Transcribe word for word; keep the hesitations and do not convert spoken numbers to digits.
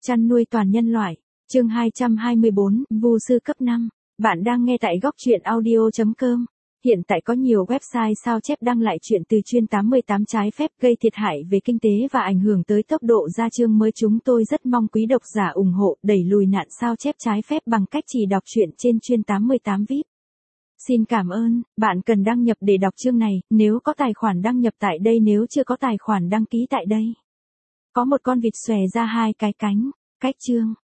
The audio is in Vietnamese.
Chăn nuôi toàn nhân loại. Chương hai trăm hai mươi bốn, Vu sư cấp năm. Bạn đang nghe tại góc truyện audio chấm com. Hiện tại có nhiều website sao chép đăng lại chuyện từ chuyên tám mươi tám trái phép gây thiệt hại về kinh tế và ảnh hưởng tới tốc độ ra chương mới. Chúng tôi rất mong quý độc giả ủng hộ đẩy lùi nạn sao chép trái phép bằng cách chỉ đọc truyện trên chuyên tám mươi tám vi ai pi. Xin cảm ơn. Bạn cần đăng nhập để đọc chương này, nếu có tài khoản đăng nhập tại đây, nếu chưa có tài khoản đăng ký tại đây. Có một con vịt xòe ra hai cái cánh. Cách chương.